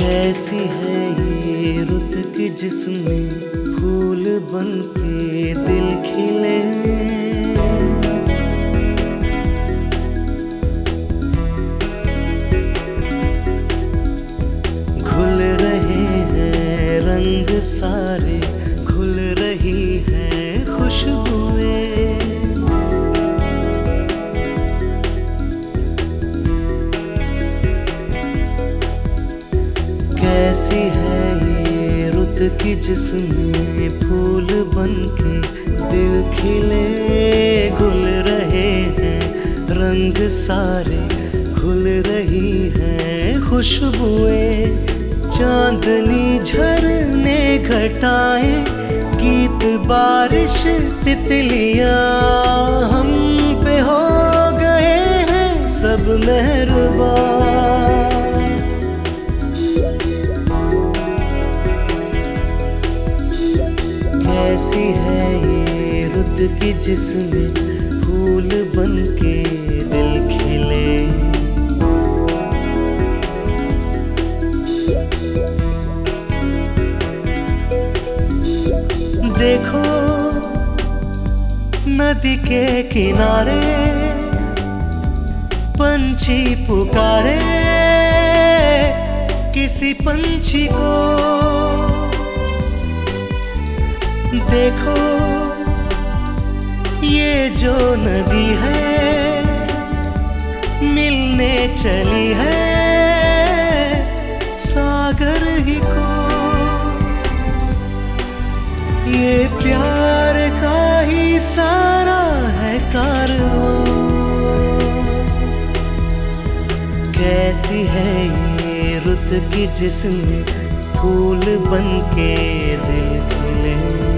कैसी है ये रुत की जिसमें फूल बन के दिल खिले, घुल रहे हैं रंग सारे, घुल रही हैं खुशबुएं। कैसी है ये रुत की जिसमें फूल बन के दिल खिले, घुल रहे हैं रंग सारे, घुल रही हैं खुशबुएं। चांदनी झरने घटाएं, गीत बारिश तितलियां, हम पे हो गए हैं सब मेहरबान। कैसी है ये रुत की जिसमें फूल बन के दिल खिले। देखो नदी के किनारे पंछी पुकारे किसी पंछी को। देखो ये जो नदी है मिलने चली है सागर ही को। ये प्यार का ही सारा है कारवां। कैसी है ये रुत की जिसमें फूल बन के दिल खिले।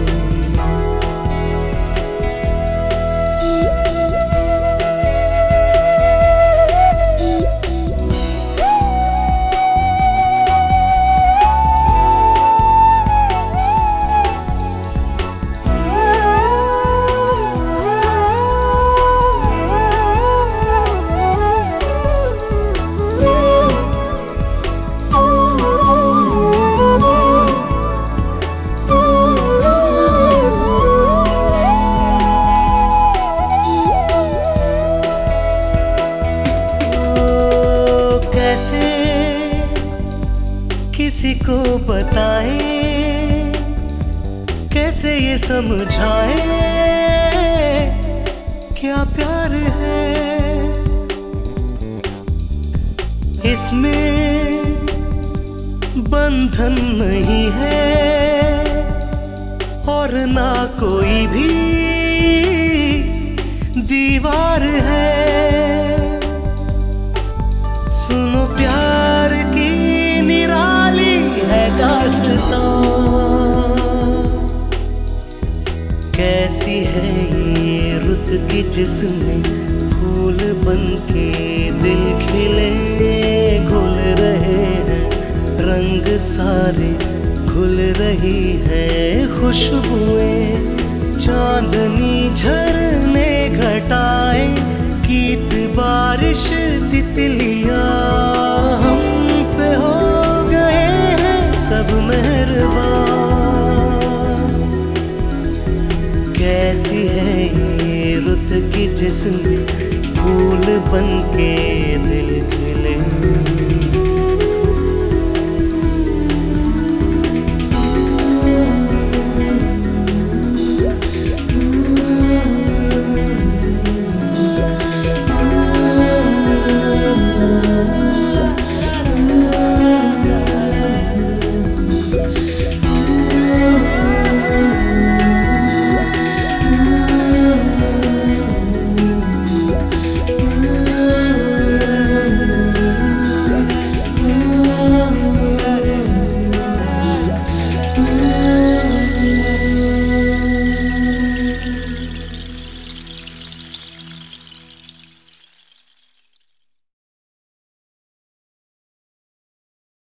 कैसे किसी को बताएं, कैसे ये समझाएं क्या प्यार है। इसमें बंधन नहीं है और ना कोई भी दीवार है। सुनो प्यार की निराली है दास्तां। कैसी है ये रुत की जिसमें फूल बन के दिल खिले, घुल रहे हैं रंग सारे, घुल रही हैं खुशबुएं। चांदनी झरने घटाएं, गीत बारिश तितलियां, हम